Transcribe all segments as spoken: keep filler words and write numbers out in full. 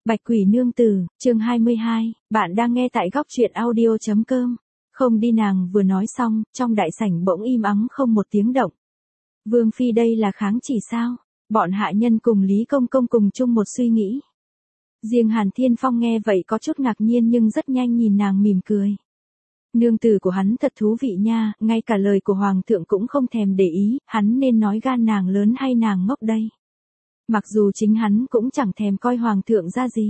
Bạch Quỷ Nương Tử, chương hai mươi hai, bạn đang nghe tại góc truyện audio.com. Không đi, nàng vừa nói xong, trong đại sảnh bỗng im ắng không một tiếng động. Vương Phi đây là kháng chỉ sao? Bọn hạ nhân cùng Lý Công Công cùng chung một suy nghĩ. Riêng Hàn Thiên Phong nghe vậy có chút ngạc nhiên nhưng rất nhanh nhìn nàng mỉm cười. Nương tử của hắn thật thú vị nha, ngay cả lời của Hoàng thượng cũng không thèm để ý, hắn nên nói gan nàng lớn hay nàng ngốc đây. Mặc dù chính hắn cũng chẳng thèm coi Hoàng thượng ra gì.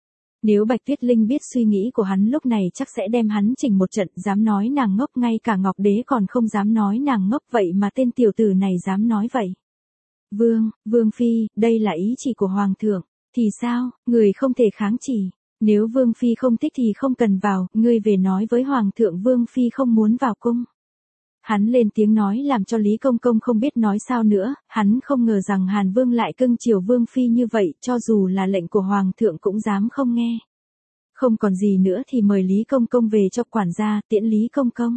Nếu Bạch Tuyết Linh biết suy nghĩ của hắn lúc này chắc sẽ đem hắn chỉnh một trận, dám nói nàng ngốc, ngay cả Ngọc Đế còn không dám nói nàng ngốc, vậy mà tên tiểu tử này dám nói vậy. Vương, Vương Phi, đây là ý chỉ của Hoàng thượng, thì sao, người không thể kháng chỉ, nếu Vương Phi không thích thì không cần vào, ngươi về nói với Hoàng thượng Vương Phi không muốn vào cung. Hắn lên tiếng nói làm cho Lý Công Công không biết nói sao nữa, hắn không ngờ rằng Hàn Vương lại cưng chiều Vương Phi như vậy, cho dù là lệnh của Hoàng thượng cũng dám không nghe. Không còn gì nữa thì mời Lý Công Công về cho quản gia, tiễn Lý Công Công.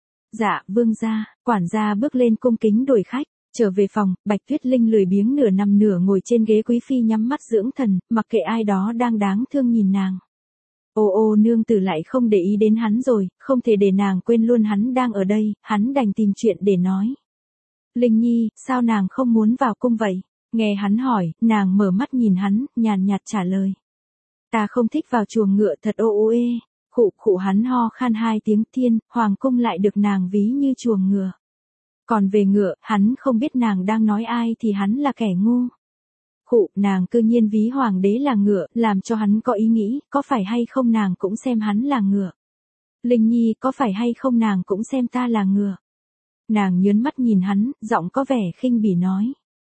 Dạ, Vương gia, quản gia bước lên cung kính đuổi khách, trở về phòng, Bạch Tuyết Linh lười biếng nửa nằm nửa ngồi trên ghế quý phi nhắm mắt dưỡng thần, mặc kệ ai đó đang đáng thương nhìn nàng. Ô ô nương tử lại không để ý đến hắn rồi, không thể để nàng quên luôn hắn đang ở đây, hắn đành tìm chuyện để nói. Linh Nhi, sao nàng không muốn vào cung vậy? Nghe hắn hỏi, nàng mở mắt nhìn hắn, nhàn nhạt trả lời. Ta không thích vào chuồng ngựa thật ô ô ê. Khụ khụ hắn ho khan hai tiếng, thiên, hoàng cung lại được nàng ví như chuồng ngựa. Còn về ngựa, hắn không biết nàng đang nói ai thì hắn là kẻ ngu. Khụ, nàng cư nhiên ví hoàng đế là ngựa, làm cho hắn có ý nghĩ, có phải hay không nàng cũng xem hắn là ngựa. Linh Nhi, có phải hay không nàng cũng xem ta là ngựa. Nàng nhớn mắt nhìn hắn, giọng có vẻ khinh bỉ nói.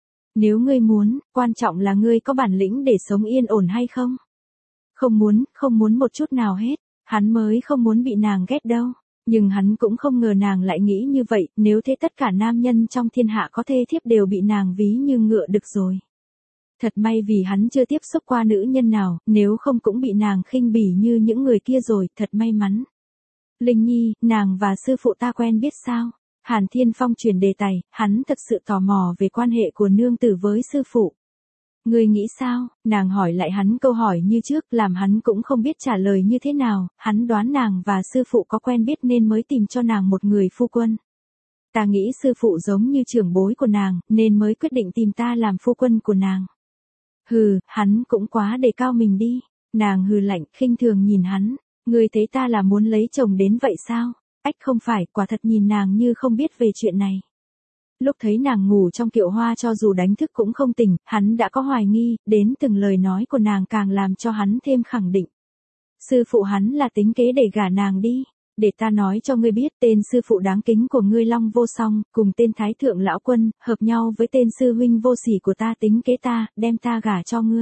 Nếu ngươi muốn, quan trọng là ngươi có bản lĩnh để sống yên ổn hay không? Không muốn, không muốn một chút nào hết, hắn mới không muốn bị nàng ghét đâu. Nhưng hắn cũng không ngờ nàng lại nghĩ như vậy, nếu thế tất cả nam nhân trong thiên hạ có thê thiếp đều bị nàng ví như ngựa được rồi. Thật may vì hắn chưa tiếp xúc qua nữ nhân nào, nếu không cũng bị nàng khinh bỉ như những người kia rồi, thật may mắn. Linh Nhi, nàng và sư phụ ta quen biết sao? Hàn Thiên Phong chuyển đề tài, hắn thật sự tò mò về quan hệ của nương tử với sư phụ. Ngươi nghĩ sao? Nàng hỏi lại hắn câu hỏi như trước, làm hắn cũng không biết trả lời như thế nào, hắn đoán nàng và sư phụ có quen biết nên mới tìm cho nàng một người phu quân. Ta nghĩ sư phụ giống như trưởng bối của nàng, nên mới quyết định tìm ta làm phu quân của nàng. Hừ, hắn cũng quá đề cao mình đi. Nàng hừ lạnh, khinh thường nhìn hắn. Ngươi thấy ta là muốn lấy chồng đến vậy sao? Ách không phải, quả thật nhìn nàng như không biết về chuyện này. Lúc thấy nàng ngủ trong kiệu hoa cho dù đánh thức cũng không tỉnh, hắn đã có hoài nghi, đến từng lời nói của nàng càng làm cho hắn thêm khẳng định. Sư phụ hắn là tính kế để gả nàng đi. Để ta nói cho ngươi biết, tên sư phụ đáng kính của ngươi Long Vô Song, cùng tên Thái Thượng Lão Quân, hợp nhau với tên sư huynh vô sỉ của ta tính kế ta, đem ta gả cho ngươi.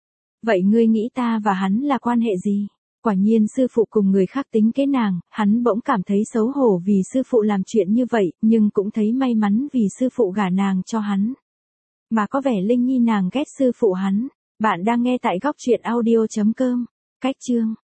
Vậy ngươi nghĩ ta và hắn là quan hệ gì? Quả nhiên sư phụ cùng người khác tính kế nàng, hắn bỗng cảm thấy xấu hổ vì sư phụ làm chuyện như vậy, nhưng cũng thấy may mắn vì sư phụ gả nàng cho hắn. Mà có vẻ Linh Nhi nàng ghét sư phụ hắn. Bạn đang nghe tại góc truyện audio chấm com. Cách chương